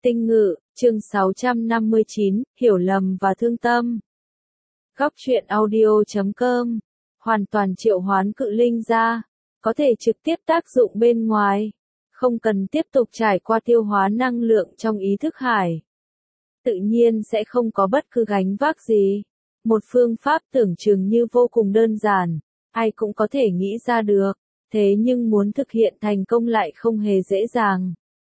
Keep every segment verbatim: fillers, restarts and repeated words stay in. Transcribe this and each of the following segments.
Tinh Ngự, chương sáu trăm năm mươi chín, hiểu lầm và thương tâm. Góc truyện audio chấm com, hoàn toàn triệu hoán cự linh ra, có thể trực tiếp tác dụng bên ngoài, không cần tiếp tục trải qua tiêu hóa năng lượng trong ý thức hải. Tự nhiên sẽ không có bất cứ gánh vác gì. Một phương pháp tưởng chừng như vô cùng đơn giản, ai cũng có thể nghĩ ra được, thế nhưng muốn thực hiện thành công lại không hề dễ dàng.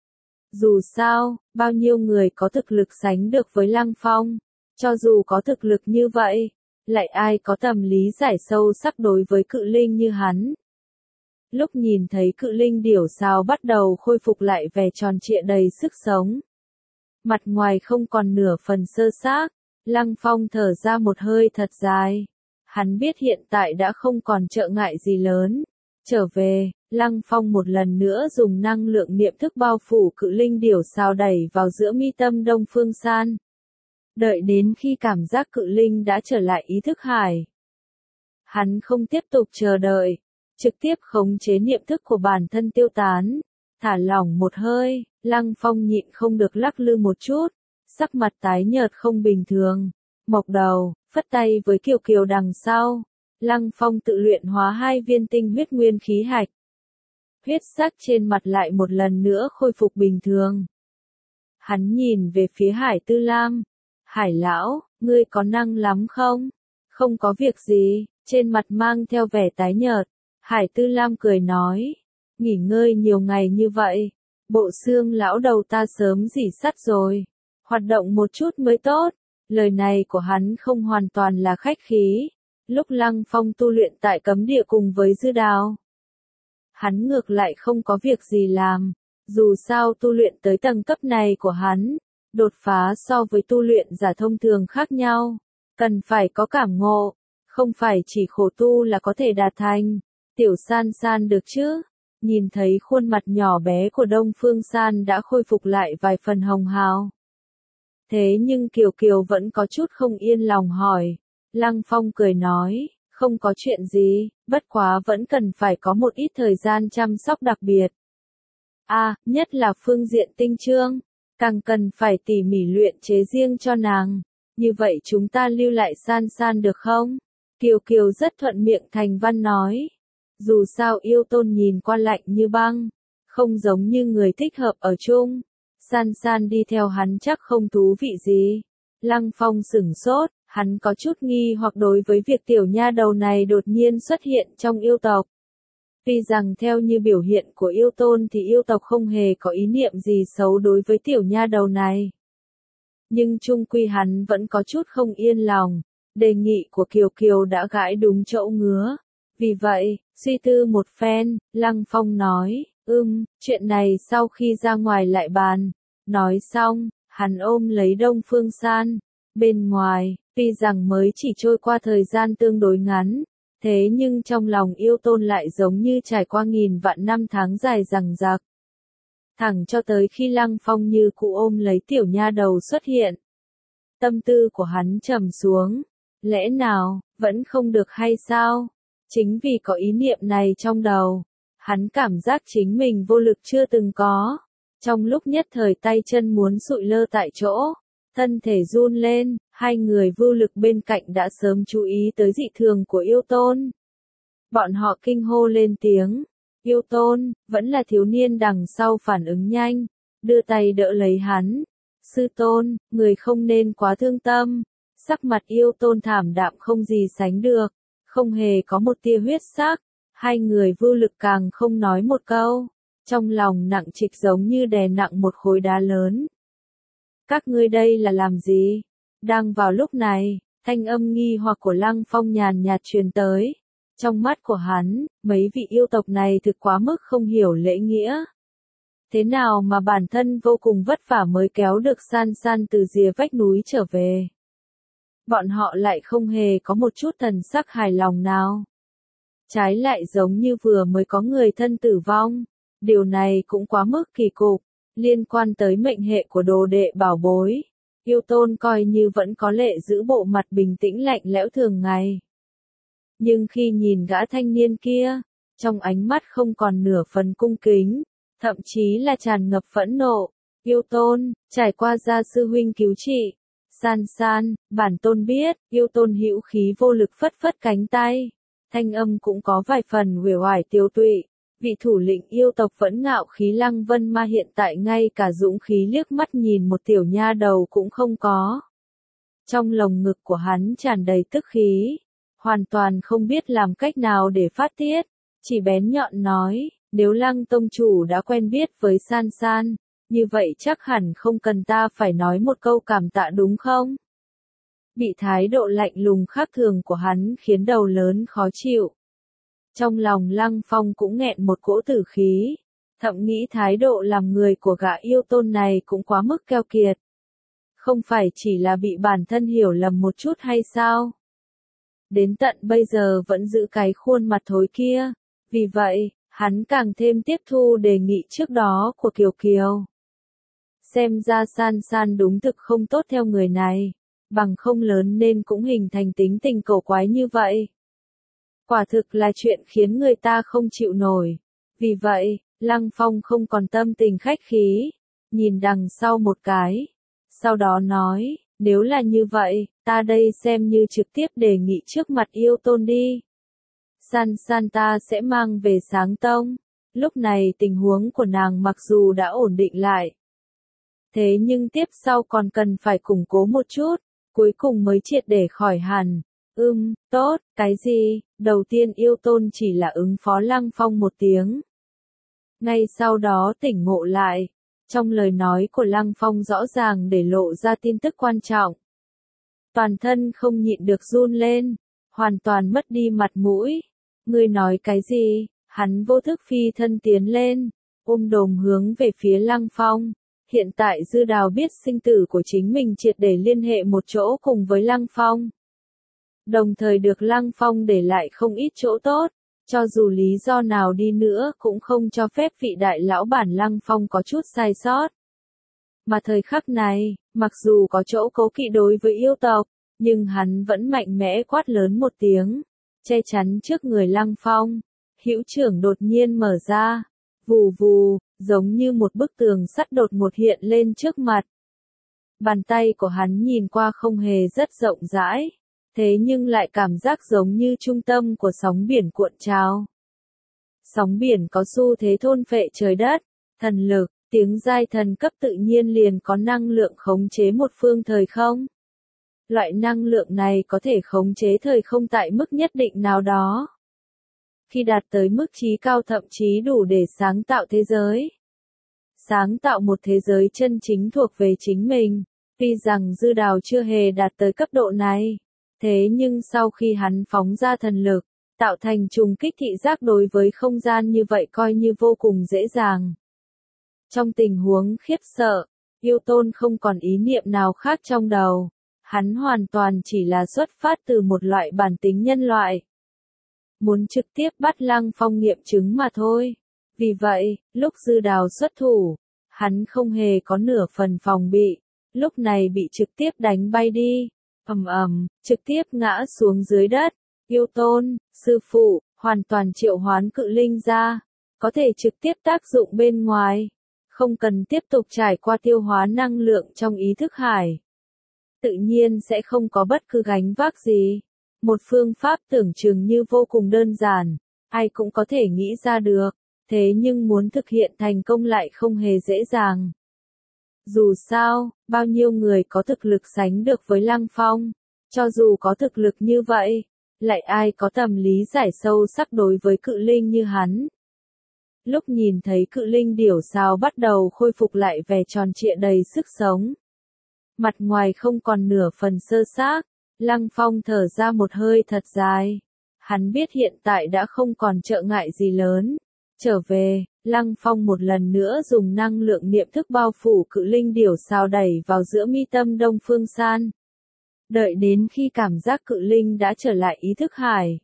Dù sao, bao nhiêu người có thực lực sánh được với Lăng Phong, cho dù có thực lực như vậy, lại ai có tầm lý giải sâu sắc đối với cự linh như hắn. Lúc nhìn thấy cự linh điểu sao bắt đầu khôi phục lại vẻ tròn trịa đầy sức sống. Mặt ngoài không còn nửa phần sơ xác, Lăng Phong thở ra một hơi thật dài. Hắn biết hiện tại đã không còn trợ ngại gì lớn. Trở về, Lăng Phong một lần nữa dùng năng lượng niệm thức bao phủ cự linh điểu sao đẩy vào giữa mi tâm Đông Phương San. Đợi đến khi cảm giác cự linh đã trở lại ý thức hải. Hắn không tiếp tục chờ đợi, trực tiếp khống chế niệm thức của bản thân tiêu tán. Thả lỏng một hơi, Lăng Phong nhịn không được lắc lư một chút, sắc mặt tái nhợt không bình thường. Mộc đầu, phất tay với Kiều Kiều đằng sau. Lăng Phong tự luyện hóa hai viên tinh huyết nguyên khí hạch. Huyết sắc trên mặt lại một lần nữa khôi phục bình thường. Hắn nhìn về phía Hải Tư Lam. Hải lão, ngươi có năng lắm không? Không có việc gì, trên mặt mang theo vẻ tái nhợt. Hải Tư Lam cười nói. Nghỉ ngơi nhiều ngày như vậy, bộ xương lão đầu ta sớm rỉ sắt rồi. Hoạt động một chút mới tốt. Lời này của hắn không hoàn toàn là khách khí. Lúc Lăng Phong tu luyện tại cấm địa cùng với Dư Đào, hắn ngược lại không có việc gì làm. Dù sao tu luyện tới tầng cấp này của hắn, đột phá so với tu luyện giả thông thường khác nhau. Cần phải có cảm ngộ, không phải chỉ khổ tu là có thể đạt thành. Tiểu San San được chứ? Nhìn thấy khuôn mặt nhỏ bé của Đông Phương San đã khôi phục lại vài phần hồng hào. Thế nhưng Kiều Kiều vẫn có chút không yên lòng hỏi. Lăng Phong cười nói, không có chuyện gì, bất quá vẫn cần phải có một ít thời gian chăm sóc đặc biệt. À, nhất là phương diện tinh chương, càng cần phải tỉ mỉ luyện chế riêng cho nàng. Như vậy chúng ta lưu lại San San được không? Kiều Kiều rất thuận miệng thành văn nói. Dù sao yêu tôn nhìn qua lạnh như băng, không giống như người thích hợp ở chung. San San đi theo hắn chắc không thú vị gì. Lăng Phong sửng sốt. Hắn có chút nghi hoặc đối với việc tiểu nha đầu này đột nhiên xuất hiện trong yêu tộc. Tuy rằng theo như biểu hiện của yêu tôn thì yêu tộc không hề có ý niệm gì xấu đối với tiểu nha đầu này. Nhưng chung quy hắn vẫn có chút không yên lòng, đề nghị của Kiều Kiều đã gãi đúng chỗ ngứa. Vì vậy, suy tư một phen, Lăng Phong nói, ưm, chuyện này sau khi ra ngoài lại bàn. Nói xong, hắn ôm lấy Đông Phương San. Bên ngoài, tuy rằng mới chỉ trôi qua thời gian tương đối ngắn, thế nhưng trong lòng yêu tôn lại giống như trải qua nghìn vạn năm tháng dài dằng dặc. Thẳng cho tới khi Lăng Phong như cụ ôm lấy tiểu nha đầu xuất hiện. Tâm tư của hắn trầm xuống. Lẽ nào, vẫn không được hay sao? Chính vì có ý niệm này trong đầu, hắn cảm giác chính mình vô lực chưa từng có. Trong lúc nhất thời tay chân muốn sụi lơ tại chỗ. Thân thể run lên, hai người vô lực bên cạnh đã sớm chú ý tới dị thường của yêu tôn. Bọn họ kinh hô lên tiếng. Yêu tôn, vẫn là thiếu niên đằng sau phản ứng nhanh, đưa tay đỡ lấy hắn. Sư tôn, người không nên quá thương tâm. Sắc mặt yêu tôn thảm đạm không gì sánh được, không hề có một tia huyết sắc. Hai người vô lực càng không nói một câu, trong lòng nặng trịch giống như đè nặng một khối đá lớn. Các ngươi đây là làm gì? Đang vào lúc này, thanh âm nghi hoặc của Lăng Phong nhàn nhạt truyền tới. Trong mắt của hắn, mấy vị yêu tộc này thực quá mức không hiểu lễ nghĩa. Thế nào mà bản thân vô cùng vất vả mới kéo được San San từ rìa vách núi trở về. Bọn họ lại không hề có một chút thần sắc hài lòng nào. Trái lại giống như vừa mới có người thân tử vong. Điều này cũng quá mức kỳ cục. Liên quan tới mệnh hệ của đồ đệ bảo bối, yêu tôn coi như vẫn có lệ giữ bộ mặt bình tĩnh lạnh lẽo thường ngày. Nhưng khi nhìn gã thanh niên kia, trong ánh mắt không còn nửa phần cung kính, thậm chí là tràn ngập phẫn nộ, Yêu Tôn, trải qua gia sư huynh cứu trị. San san, bản tôn biết, Yêu Tôn hữu khí vô lực phất phất cánh tay. Thanh âm cũng có vài phần uể oải tiêu tụy. Vị thủ lĩnh yêu tộc vẫn ngạo khí Lăng Vân Ma hiện tại ngay cả dũng khí liếc mắt nhìn một tiểu nha đầu cũng không có. Trong lồng ngực của hắn tràn đầy tức khí, hoàn toàn không biết làm cách nào để phát tiết, chỉ bén nhọn nói, nếu Lăng tông chủ đã quen biết với San San, như vậy chắc hẳn không cần ta phải nói một câu cảm tạ đúng không? Bị thái độ lạnh lùng khác thường của hắn khiến đầu lớn khó chịu. Trong lòng Lăng Phong cũng nghẹn một cỗ tử khí, thậm nghĩ thái độ làm người của gã Yêu Tôn này cũng quá mức keo kiệt. Không phải chỉ là bị bản thân hiểu lầm một chút hay sao? Đến tận bây giờ vẫn giữ cái khuôn mặt thối kia, vì vậy, hắn càng thêm tiếp thu đề nghị trước đó của Kiều Kiều. Xem ra San San đúng thực không tốt theo người này, bằng không lớn nên cũng hình thành tính tình cổ quái như vậy. Quả thực là chuyện khiến người ta không chịu nổi. Vì vậy, Lăng Phong không còn tâm tình khách khí, nhìn đằng sau một cái. Sau đó nói, nếu là như vậy, ta đây xem như trực tiếp đề nghị trước mặt Yêu Tôn đi. San San ta sẽ mang về Sáng Tông. Lúc này tình huống của nàng mặc dù đã ổn định lại. Thế nhưng tiếp sau còn cần phải củng cố một chút, cuối cùng mới triệt để khỏi hẳn. Ưm, tốt, cái gì? Đầu tiên Yêu Tôn chỉ là ứng phó Lăng Phong một tiếng. Ngay sau đó tỉnh ngộ lại. Trong lời nói của Lăng Phong rõ ràng để lộ ra tin tức quan trọng. Toàn thân không nhịn được run lên, hoàn toàn mất đi mặt mũi. Ngươi nói cái gì? Hắn vô thức phi thân tiến lên, ôm đồm hướng về phía Lăng Phong. Hiện tại Dư Đào biết sinh tử của chính mình triệt để liên hệ một chỗ cùng với Lăng Phong. Đồng thời được Lăng Phong để lại không ít chỗ tốt, cho dù lý do nào đi nữa cũng không cho phép vị đại lão bản Lăng Phong có chút sai sót. Mà thời khắc này, mặc dù có chỗ cố kỵ đối với yêu tộc, nhưng hắn vẫn mạnh mẽ quát lớn một tiếng, che chắn trước người Lăng Phong. Hữu trưởng đột nhiên mở ra, vù vù, giống như một bức tường sắt đột ngột hiện lên trước mặt. Bàn tay của hắn nhìn qua không hề rất rộng rãi, thế nhưng lại cảm giác giống như trung tâm của sóng biển cuộn trào. Sóng biển có xu thế thôn phệ trời đất, thần lực, tiếng giai thần cấp tự nhiên liền có năng lượng khống chế một phương thời không. Loại năng lượng này có thể khống chế thời không tại mức nhất định nào đó. Khi đạt tới mức trí cao thậm chí đủ để sáng tạo thế giới. Sáng tạo một thế giới chân chính thuộc về chính mình. Tuy rằng Dư Đào chưa hề đạt tới cấp độ này. Thế nhưng sau khi hắn phóng ra thần lực, tạo thành trùng kích thị giác đối với không gian như vậy coi như vô cùng dễ dàng. Trong tình huống khiếp sợ, Yêu Tôn không còn ý niệm nào khác trong đầu. Hắn hoàn toàn chỉ là xuất phát từ một loại bản tính nhân loại. Muốn trực tiếp bắt Lăng Phong nghiệm chứng mà thôi. Vì vậy, lúc Dư Đào xuất thủ, hắn không hề có nửa phần phòng bị, lúc này bị trực tiếp đánh bay đi. Ầm ầm, trực tiếp ngã xuống dưới đất. Yêu Tôn, sư phụ, hoàn toàn triệu hoán cự linh ra, có thể trực tiếp tác dụng bên ngoài, không cần tiếp tục trải qua tiêu hóa năng lượng trong ý thức hải. Tự nhiên sẽ không có bất cứ gánh vác gì. Một phương pháp tưởng chừng như vô cùng đơn giản, ai cũng có thể nghĩ ra được, thế nhưng muốn thực hiện thành công lại không hề dễ dàng. Dù sao, bao nhiêu người có thực lực sánh được với Lăng Phong, cho dù có thực lực như vậy, lại ai có tầm lý giải sâu sắc đối với cự linh như hắn. Lúc nhìn thấy cự linh điểu sao bắt đầu khôi phục lại vẻ tròn trịa đầy sức sống. Mặt ngoài không còn nửa phần sơ xác, Lăng Phong thở ra một hơi thật dài. Hắn biết hiện tại đã không còn trợ ngại gì lớn. Trở về, Lăng Phong một lần nữa dùng năng lượng niệm thức bao phủ cự linh điểu sao đẩy vào giữa mi tâm Đông Phương San. Đợi đến khi cảm giác cự linh đã trở lại ý thức hải.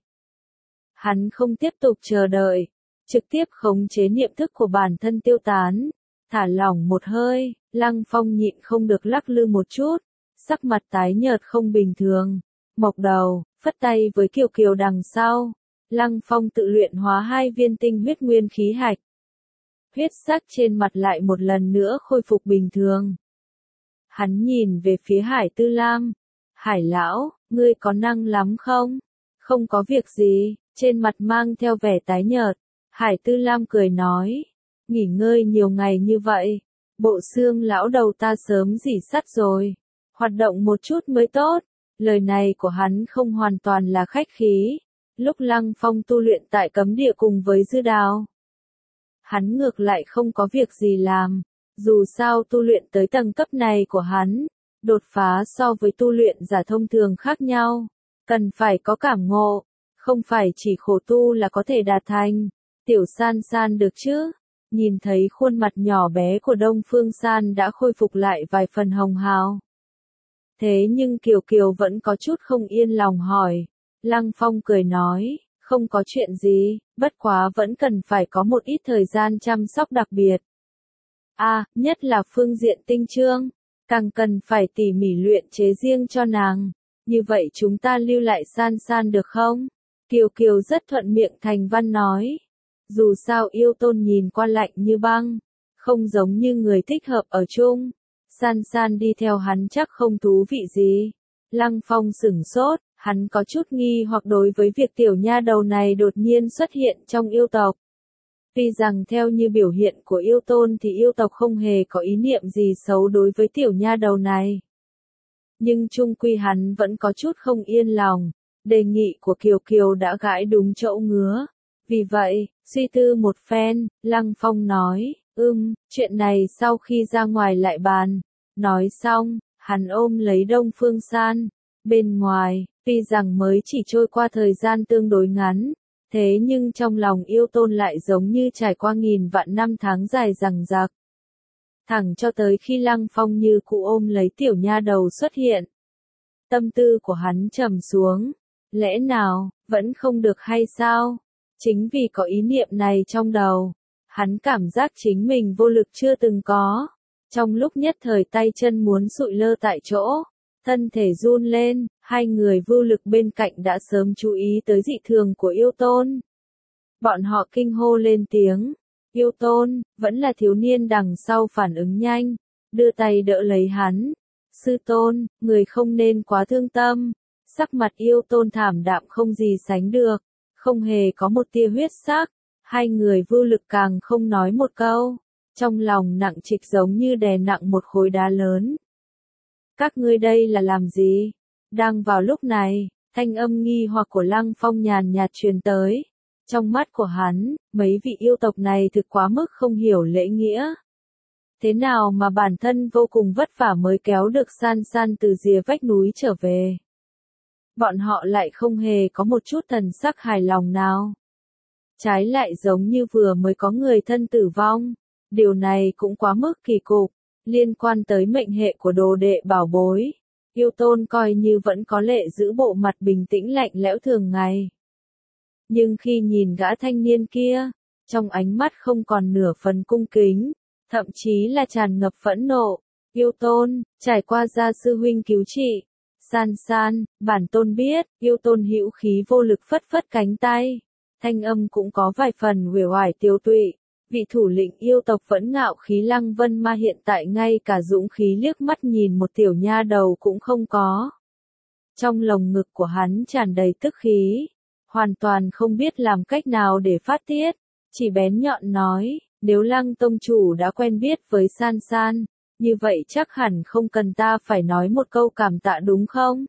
Hắn không tiếp tục chờ đợi, trực tiếp khống chế niệm thức của bản thân tiêu tán. Thả lỏng một hơi, Lăng Phong nhịn không được lắc lư một chút, sắc mặt tái nhợt không bình thường. Mộc đầu, phất tay với Kiều Kiều đằng sau. Lăng Phong tự luyện hóa hai viên tinh huyết nguyên khí hạch. huyết sắc trên mặt lại một lần nữa khôi phục bình thường. Hắn nhìn về phía Hải Tư Lam. Hải lão, ngươi có năng lắm không? Không có việc gì, trên mặt mang theo vẻ tái nhợt. Hải Tư Lam cười nói, nghỉ ngơi nhiều ngày như vậy, bộ xương lão đầu ta sớm rỉ sắt rồi, hoạt động một chút mới tốt. Lời này của hắn không hoàn toàn là khách khí. Lúc Lăng Phong tu luyện tại cấm địa cùng với Dư Đào, hắn ngược lại không có việc gì làm. Dù sao tu luyện tới tầng cấp này của hắn, đột phá so với tu luyện giả thông thường khác nhau, cần phải có cảm ngộ, không phải chỉ khổ tu là có thể đạt thành. Tiểu San San được chứ? Nhìn thấy khuôn mặt nhỏ bé của Đông Phương San đã khôi phục lại vài phần hồng hào. Thế nhưng Kiều Kiều vẫn có chút không yên lòng hỏi. Lăng Phong cười nói, không có chuyện gì, bất quá vẫn cần phải có một ít thời gian chăm sóc đặc biệt. À, nhất là phương diện tinh chương, càng cần phải tỉ mỉ luyện chế riêng cho nàng. Như vậy chúng ta lưu lại San San được không? Kiều Kiều rất thuận miệng thành văn nói. Dù sao yêu tôn nhìn qua lạnh như băng, không giống như người thích hợp ở chung. San San đi theo hắn chắc không thú vị gì. Lăng Phong sửng sốt, hắn có chút nghi hoặc đối với việc tiểu nha đầu này đột nhiên xuất hiện trong yêu tộc. Tuy rằng theo như biểu hiện của yêu tôn thì yêu tộc không hề có ý niệm gì xấu đối với tiểu nha đầu này. Nhưng chung quy hắn vẫn có chút không yên lòng. Đề nghị của Kiều Kiều đã gãi đúng chỗ ngứa. Vì vậy, suy tư một phen, Lăng Phong nói, ưm, chuyện này sau khi ra ngoài lại bàn. Nói xong, hắn ôm lấy Đông Phương San. Bên ngoài, tuy rằng mới chỉ trôi qua thời gian tương đối ngắn, thế nhưng trong lòng yêu tôn lại giống như trải qua nghìn vạn năm tháng dài dằng dặc. Thẳng cho tới khi Lăng Phong như cụ ôm lấy tiểu nha đầu xuất hiện. Tâm tư của hắn trầm xuống. Lẽ nào, vẫn không được hay sao? Chính vì có ý niệm này trong đầu, hắn cảm giác chính mình vô lực chưa từng có. Trong lúc nhất thời tay chân muốn sụi lơ tại chỗ, thân thể run lên, hai người vô lực bên cạnh đã sớm chú ý tới dị thường của yêu tôn. Bọn họ kinh hô lên tiếng. Yêu tôn, vẫn là thiếu niên đằng sau phản ứng nhanh, đưa tay đỡ lấy hắn. Sư tôn, người không nên quá thương tâm. Sắc mặt yêu tôn thảm đạm không gì sánh được, không hề có một tia huyết sắc. Hai người vô lực càng không nói một câu, trong lòng nặng trịch giống như đè nặng một khối đá lớn. Các ngươi đây là làm gì? Đang vào lúc này, thanh âm nghi hoặc của Lăng Phong nhàn nhạt truyền tới. Trong mắt của hắn, mấy vị yêu tộc này thực quá mức không hiểu lễ nghĩa. Thế nào mà bản thân vô cùng vất vả mới kéo được San San từ rìa vách núi trở về. Bọn họ lại không hề có một chút thần sắc hài lòng nào. Trái lại giống như vừa mới có người thân tử vong. Điều này cũng quá mức kỳ cục. Liên quan tới mệnh hệ của đồ đệ bảo bối, yêu tôn coi như vẫn có lệ giữ bộ mặt bình tĩnh lạnh lẽo thường ngày. Nhưng khi nhìn gã thanh niên kia, trong ánh mắt không còn nửa phần cung kính, thậm chí là tràn ngập phẫn nộ. Yêu tôn, trải qua gia sư huynh cứu trị. San San, bản tôn biết. Yêu tôn hữu khí vô lực phất phất cánh tay. Thanh âm cũng có vài phần uể oải tiêu tụy. Vị thủ lĩnh yêu tộc vẫn ngạo khí Lăng Vân Ma hiện tại ngay cả dũng khí liếc mắt nhìn một tiểu nha đầu cũng không có. Trong lồng ngực của hắn tràn đầy tức khí, hoàn toàn không biết làm cách nào để phát tiết, chỉ bén nhọn nói, nếu Lăng tông chủ đã quen biết với San San, như vậy chắc hẳn không cần ta phải nói một câu cảm tạ đúng không?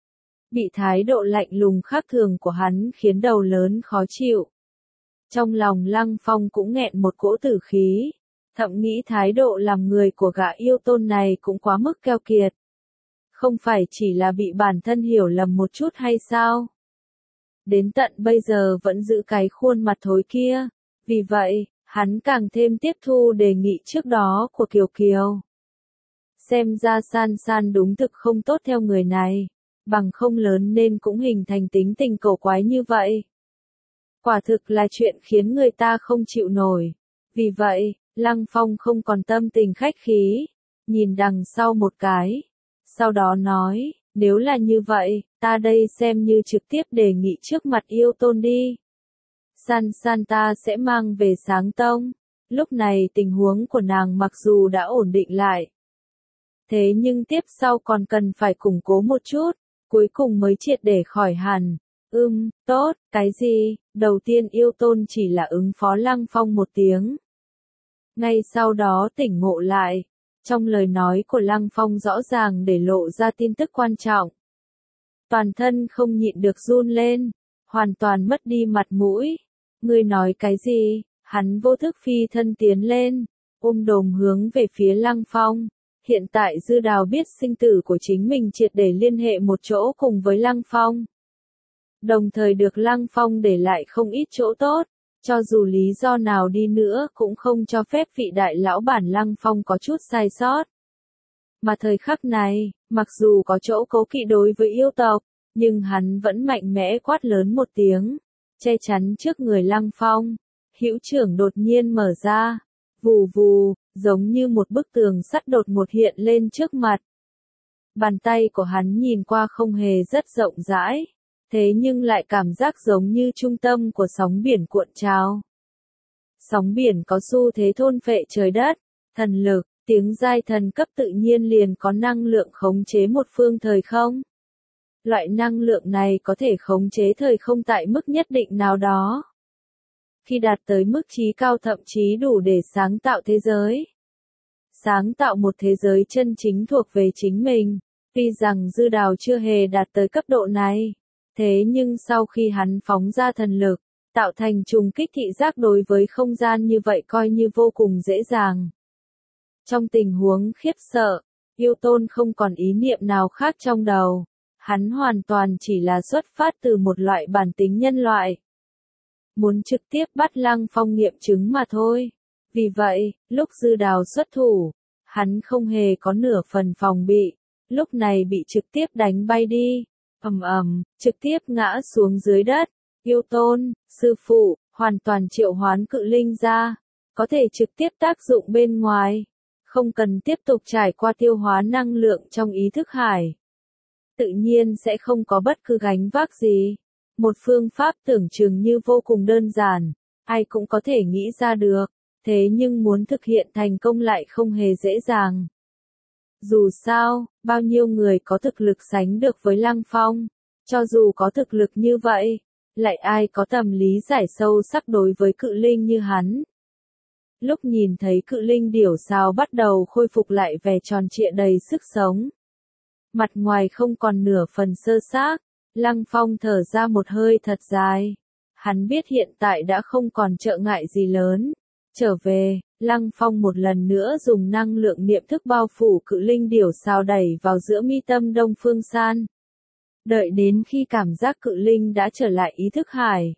Bị thái độ lạnh lùng khác thường của hắn khiến đầu lớn khó chịu. Trong lòng Lăng Phong cũng nghẹn một cỗ tử khí, thậm nghĩ thái độ làm người của gã yêu tôn này cũng quá mức keo kiệt. Không phải chỉ là bị bản thân hiểu lầm một chút hay sao? Đến tận bây giờ vẫn giữ cái khuôn mặt thối kia, vì vậy, hắn càng thêm tiếp thu đề nghị trước đó của Kiều Kiều. Xem ra San San đúng thực không tốt theo người này, bằng không lớn nên cũng hình thành tính tình cổ quái như vậy. Quả thực là chuyện khiến người ta không chịu nổi. Vì vậy, Lăng Phong không còn tâm tình khách khí, nhìn đằng sau một cái. Sau đó nói, nếu là như vậy, ta đây xem như trực tiếp đề nghị trước mặt yêu tôn đi. San San ta sẽ mang về Sáng Tông. Lúc này tình huống của nàng mặc dù đã ổn định lại. Thế nhưng tiếp sau còn cần phải củng cố một chút, cuối cùng mới triệt để khỏi hẳn. Ưm, tốt, cái gì? Đầu tiên Yêu Tôn chỉ là ứng phó Lăng Phong một tiếng. Ngay sau đó tỉnh ngộ lại, trong lời nói của Lăng Phong rõ ràng để lộ ra tin tức quan trọng. Toàn thân không nhịn được run lên, hoàn toàn mất đi mặt mũi. Ngươi nói cái gì? Hắn vô thức phi thân tiến lên, ôm đồm hướng về phía Lăng Phong. Hiện tại Dư Đào biết sinh tử của chính mình triệt để liên hệ một chỗ cùng với Lăng Phong. Đồng thời được Lăng Phong để lại không ít chỗ tốt, cho dù lý do nào đi nữa cũng không cho phép vị đại lão bản Lăng Phong có chút sai sót. Mà thời khắc này, mặc dù có chỗ cố kỵ đối với yêu tộc, nhưng hắn vẫn mạnh mẽ quát lớn một tiếng, che chắn trước người Lăng Phong. Hữu trưởng đột nhiên mở ra, vù vù, giống như một bức tường sắt đột ngột hiện lên trước mặt. Bàn tay của hắn nhìn qua không hề rất rộng rãi, thế nhưng lại cảm giác giống như trung tâm của sóng biển cuộn trào. Sóng biển có xu thế thôn phệ trời đất, thần lực, tiếng giai thần cấp tự nhiên liền có năng lượng khống chế một phương thời không. Loại năng lượng này có thể khống chế thời không tại mức nhất định nào đó. Khi đạt tới mức trí cao thậm chí đủ để sáng tạo thế giới. Sáng tạo một thế giới chân chính thuộc về chính mình. Tuy rằng Dư Đào chưa hề đạt tới cấp độ này. Thế nhưng sau khi hắn phóng ra thần lực, tạo thành trùng kích thị giác đối với không gian như vậy coi như vô cùng dễ dàng. Trong tình huống khiếp sợ, Yêu Tôn không còn ý niệm nào khác trong đầu. Hắn hoàn toàn chỉ là xuất phát từ một loại bản tính nhân loại. Muốn trực tiếp bắt Lăng Phong nghiệm chứng mà thôi. Vì vậy, lúc Dư Đào xuất thủ, hắn không hề có nửa phần phòng bị, lúc này bị trực tiếp đánh bay đi, ầm ầm, trực tiếp ngã xuống dưới đất. Yêu Tôn, sư phụ, hoàn toàn triệu hoán cự linh ra, có thể trực tiếp tác dụng bên ngoài, không cần tiếp tục trải qua tiêu hóa năng lượng trong ý thức hải. Tự nhiên sẽ không có bất cứ gánh vác gì. Một phương pháp tưởng chừng như vô cùng đơn giản, ai cũng có thể nghĩ ra được, thế nhưng muốn thực hiện thành công lại không hề dễ dàng. Dù sao, bao nhiêu người có thực lực sánh được với Lăng Phong, cho dù có thực lực như vậy, lại ai có tầm lý giải sâu sắc đối với cự linh như hắn. Lúc nhìn thấy cự linh điểu sao bắt đầu khôi phục lại vẻ tròn trịa đầy sức sống. Mặt ngoài không còn nửa phần sơ xác. Lăng Phong thở ra một hơi thật dài. Hắn biết hiện tại đã không còn trợ ngại gì lớn. Trở về, Lăng Phong một lần nữa dùng năng lượng niệm thức bao phủ cự linh điểu sao đẩy vào giữa mi tâm Đông Phương San. Đợi đến khi cảm giác cự linh đã trở lại ý thức hải.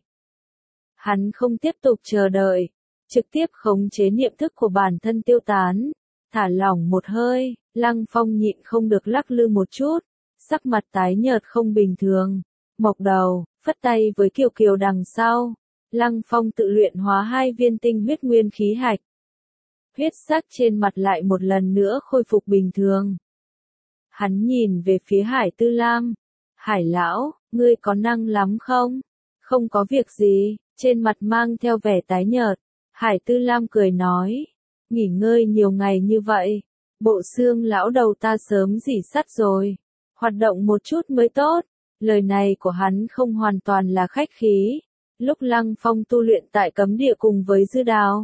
Hắn không tiếp tục chờ đợi, trực tiếp khống chế niệm thức của bản thân tiêu tán. Thả lỏng một hơi, Lăng Phong nhịn không được lắc lư một chút. Sắc mặt tái nhợt không bình thường, mộc đầu, phất tay với Kiều Kiều đằng sau. Lăng Phong tự luyện hóa hai viên tinh huyết nguyên khí hạch. Huyết sắc trên mặt lại một lần nữa khôi phục bình thường. Hắn nhìn về phía Hải Tư Lam. Hải lão, ngươi có năng lắm không? Không có việc gì, trên mặt mang theo vẻ tái nhợt. Hải Tư Lam cười nói, nghỉ ngơi nhiều ngày như vậy, bộ xương lão đầu ta sớm rỉ sắt rồi. Hoạt động một chút mới tốt. Lời này của hắn không hoàn toàn là khách khí. Lúc Lăng Phong tu luyện tại cấm địa cùng với Dư Đào,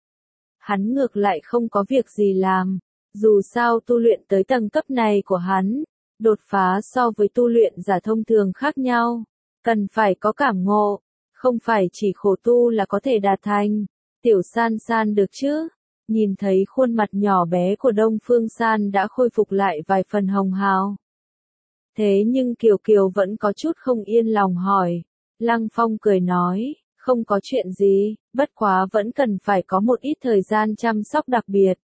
hắn ngược lại không có việc gì làm. Dù sao tu luyện tới tầng cấp này của hắn, đột phá so với tu luyện giả thông thường khác nhau. Cần phải có cảm ngộ, không phải chỉ khổ tu là có thể đạt thành. Tiểu San San được chứ? Nhìn thấy khuôn mặt nhỏ bé của Đông Phương San đã khôi phục lại vài phần hồng hào. Thế nhưng Kiều Kiều vẫn có chút không yên lòng hỏi. Lăng Phong cười nói, không có chuyện gì, bất quá vẫn cần phải có một ít thời gian chăm sóc đặc biệt.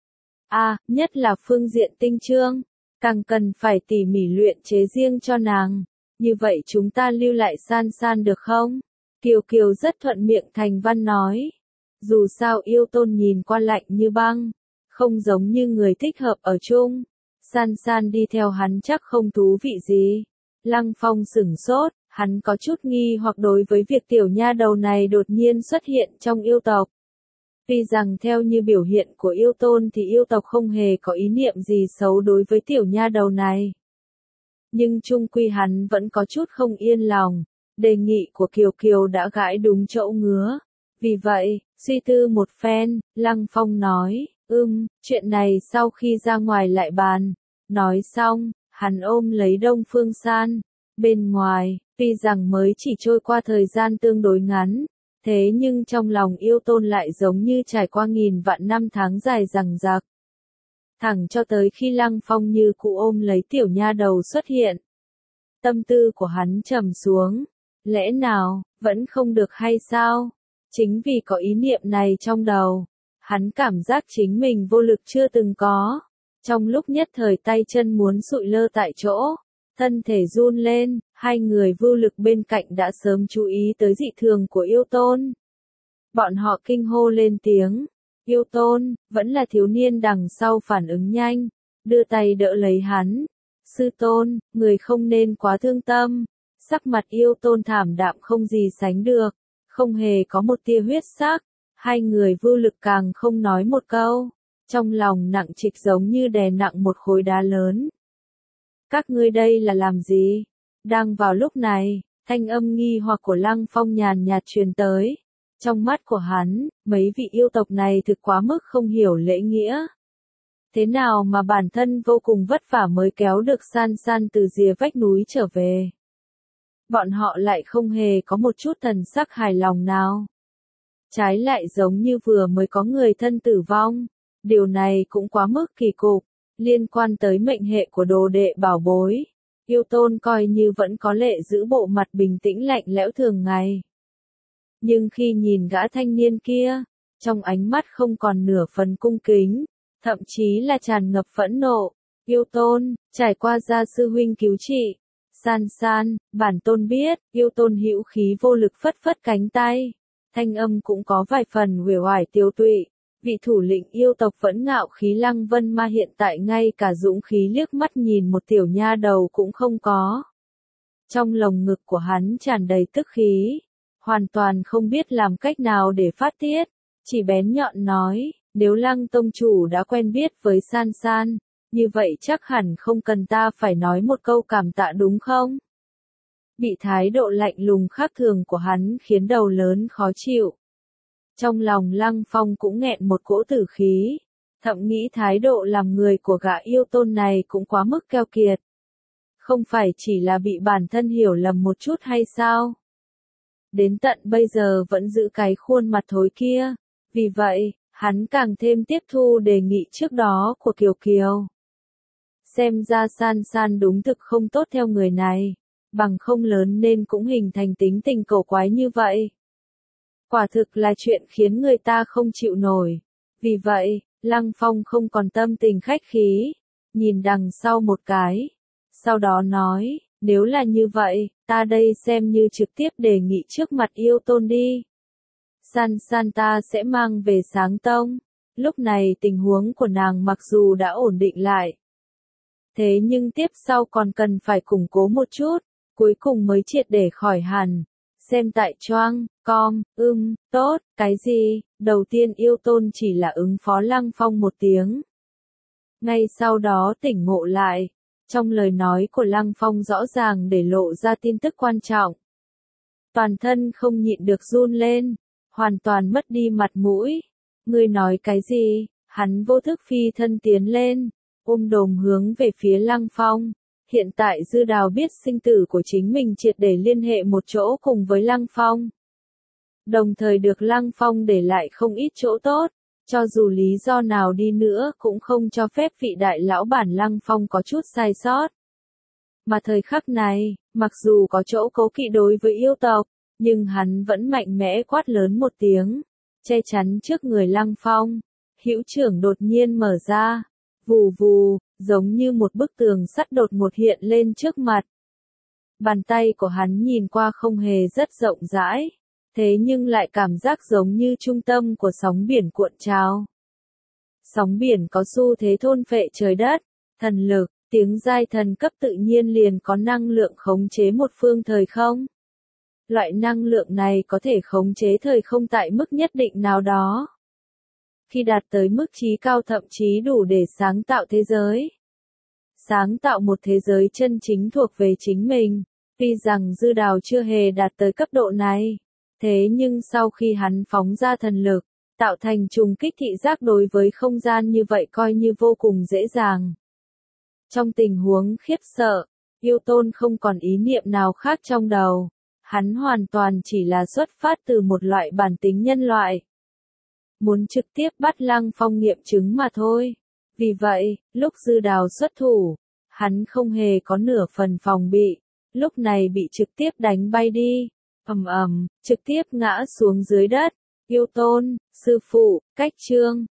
À, nhất là phương diện tinh chương, càng cần phải tỉ mỉ luyện chế riêng cho nàng. Như vậy chúng ta lưu lại San San được không? Kiều Kiều rất thuận miệng thành văn nói. Dù sao Yêu Tôn nhìn qua lạnh như băng, không giống như người thích hợp ở chung. San San đi theo hắn chắc không thú vị gì. Lăng Phong sửng sốt, hắn có chút nghi hoặc đối với việc tiểu nha đầu này đột nhiên xuất hiện trong yêu tộc. Tuy rằng theo như biểu hiện của yêu tôn thì yêu tộc không hề có ý niệm gì xấu đối với tiểu nha đầu này. Nhưng chung quy hắn vẫn có chút không yên lòng, đề nghị của Kiều Kiều đã gãi đúng chỗ ngứa. Vì vậy, suy tư một phen, Lăng Phong nói, ưm, chuyện này sau khi ra ngoài lại bàn. Nói xong, hắn ôm lấy Đông Phương San. Bên ngoài, tuy rằng mới chỉ trôi qua thời gian tương đối ngắn, thế nhưng trong lòng yêu tôn lại giống như trải qua nghìn vạn năm tháng dài dằng dặc. Thẳng cho tới khi Lăng Phong như cụ ôm lấy tiểu nha đầu xuất hiện. Tâm tư của hắn trầm xuống. Lẽ nào, vẫn không được hay sao? Chính vì có ý niệm này trong đầu, hắn cảm giác chính mình vô lực chưa từng có. Trong lúc nhất thời tay chân muốn sụi lơ tại chỗ, thân thể run lên, hai người vô lực bên cạnh đã sớm chú ý tới dị thường của yêu tôn. Bọn họ kinh hô lên tiếng. Yêu tôn, vẫn là thiếu niên đằng sau phản ứng nhanh, đưa tay đỡ lấy hắn. Sư tôn, người không nên quá thương tâm. Sắc mặt yêu tôn thảm đạm không gì sánh được, không hề có một tia huyết sắc. Hai người vô lực càng không nói một câu, trong lòng nặng trịch giống như đè nặng một khối đá lớn. Các ngươi đây là làm gì? Đang vào lúc này, thanh âm nghi hoặc của Lăng Phong nhàn nhạt truyền tới. Trong mắt của hắn, mấy vị yêu tộc này thực quá mức không hiểu lễ nghĩa. Thế nào mà bản thân vô cùng vất vả mới kéo được San San từ rìa vách núi trở về. Bọn họ lại không hề có một chút thần sắc hài lòng nào. Trái lại giống như vừa mới có người thân tử vong. Điều này cũng quá mức kỳ cục, liên quan tới mệnh hệ của đồ đệ bảo bối. Yêu tôn coi như vẫn có lệ giữ bộ mặt bình tĩnh lạnh lẽo thường ngày. Nhưng khi nhìn gã thanh niên kia, trong ánh mắt không còn nửa phần cung kính, thậm chí là tràn ngập phẫn nộ. Yêu tôn, trải qua gia sư huynh cứu trị. San San, bản tôn biết, yêu tôn hữu khí vô lực phất phất cánh tay. Thanh âm cũng có vài phần uể oải tiêu tụy. Vị thủ lĩnh yêu tộc vẫn ngạo khí Lăng Vân Ma hiện tại ngay cả dũng khí liếc mắt nhìn một tiểu nha đầu cũng không có. Trong lồng ngực của hắn tràn đầy tức khí, hoàn toàn không biết làm cách nào để phát tiết, chỉ bén nhọn nói, nếu Lăng tông chủ đã quen biết với San San, như vậy chắc hẳn không cần ta phải nói một câu cảm tạ đúng không? Bị thái độ lạnh lùng khác thường của hắn khiến đầu lớn khó chịu. Trong lòng Lăng Phong cũng nghẹn một cỗ tử khí, thậm nghĩ thái độ làm người của gã yêu tôn này cũng quá mức keo kiệt. Không phải chỉ là bị bản thân hiểu lầm một chút hay sao? Đến tận bây giờ vẫn giữ cái khuôn mặt thối kia, vì vậy, hắn càng thêm tiếp thu đề nghị trước đó của Kiều Kiều. Xem ra San San đúng thực không tốt theo người này, bằng không lớn nên cũng hình thành tính tình cổ quái như vậy. Quả thực là chuyện khiến người ta không chịu nổi. Vì vậy, Lăng Phong không còn tâm tình khách khí, nhìn đằng sau một cái. Sau đó nói, nếu là như vậy, ta đây xem như trực tiếp đề nghị trước mặt yêu tôn đi. San San ta sẽ mang về Sáng Tông. Lúc này tình huống của nàng mặc dù đã ổn định lại. Thế nhưng tiếp sau còn cần phải củng cố một chút, cuối cùng mới triệt để khỏi hẳn. Xem tại choang, com, ưm, tốt, cái gì, đầu tiên yêu tôn chỉ là ứng phó Lăng Phong một tiếng. Ngay sau đó tỉnh ngộ lại, trong lời nói của Lăng Phong rõ ràng để lộ ra tin tức quan trọng. Toàn thân không nhịn được run lên, hoàn toàn mất đi mặt mũi. Ngươi nói cái gì? Hắn vô thức phi thân tiến lên, ôm đồm hướng về phía Lăng Phong. Hiện tại Dư Đào biết sinh tử của chính mình triệt để liên hệ một chỗ cùng với Lăng Phong. Đồng thời được Lăng Phong để lại không ít chỗ tốt, cho dù lý do nào đi nữa cũng không cho phép vị đại lão bản Lăng Phong có chút sai sót. Mà thời khắc này, mặc dù có chỗ cố kỵ đối với yêu tộc, nhưng hắn vẫn mạnh mẽ quát lớn một tiếng, che chắn trước người Lăng Phong. Hữu trưởng đột nhiên mở ra, vù vù, giống như một bức tường sắt đột ngột hiện lên trước mặt. Bàn tay của hắn nhìn qua không hề rất rộng rãi, thế nhưng lại cảm giác giống như trung tâm của sóng biển cuộn trào. Sóng biển có xu thế thôn phệ trời đất, thần lực, tiếng giai thần cấp tự nhiên liền có năng lượng khống chế một phương thời không. Loại năng lượng này có thể khống chế thời không tại mức nhất định nào đó. khi đạt tới mức trí cao thậm chí đủ để sáng tạo thế giới. Sáng tạo một thế giới chân chính thuộc về chính mình. Tuy rằng Dư Đào chưa hề đạt tới cấp độ này, thế nhưng sau khi hắn phóng ra thần lực, tạo thành trùng kích thị giác đối với không gian như vậy coi như vô cùng dễ dàng. Trong tình huống khiếp sợ, Yêu Tôn không còn ý niệm nào khác trong đầu. Hắn hoàn toàn chỉ là xuất phát từ một loại bản tính nhân loại. Muốn trực tiếp bắt Lăng Phong nghiệm chứng mà thôi. Vì vậy, lúc Dư Đào xuất thủ, hắn không hề có nửa phần phòng bị. Lúc này bị trực tiếp đánh bay đi. Ầm ầm, trực tiếp ngã xuống dưới đất. Yêu Tôn, sư phụ, Cách Trương,